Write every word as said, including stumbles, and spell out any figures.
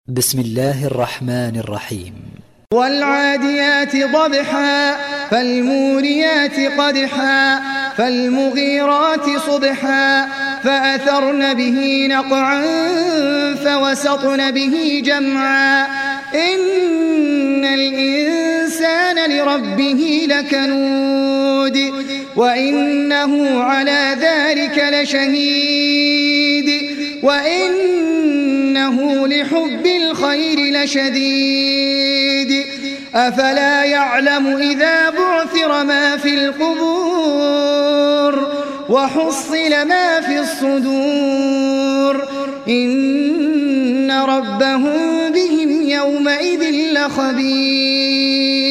بسم الله الرحمن الرحيم. والعاديات ضبحا فالموريات قدحا فالمغيرات صبحا فأثرن به نقعا فوسطن به جمعا إن الإنسان لربه لكنود وإنه على ذلك لشهيد وإنه لحب الخير لشديد أفلا يعلم إذا بعثر ما في القبور وحصل ما في الصدور إن ربهم بهم يومئذ لخبير.